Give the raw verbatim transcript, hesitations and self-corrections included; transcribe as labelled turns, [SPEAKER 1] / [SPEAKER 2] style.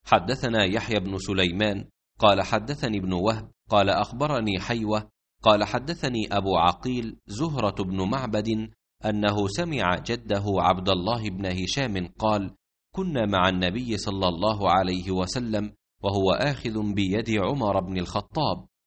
[SPEAKER 1] حدثنا يحيى بن سليمان قال حدثني ابن وهب قال أخبرني حيوة قال حدثني أبو عقيل زهرة بن معبد أنه سمع جده عبد الله بن هشام قال: كنا مع النبي صلى الله عليه وسلم وهو آخذ بيد عمر بن الخطاب،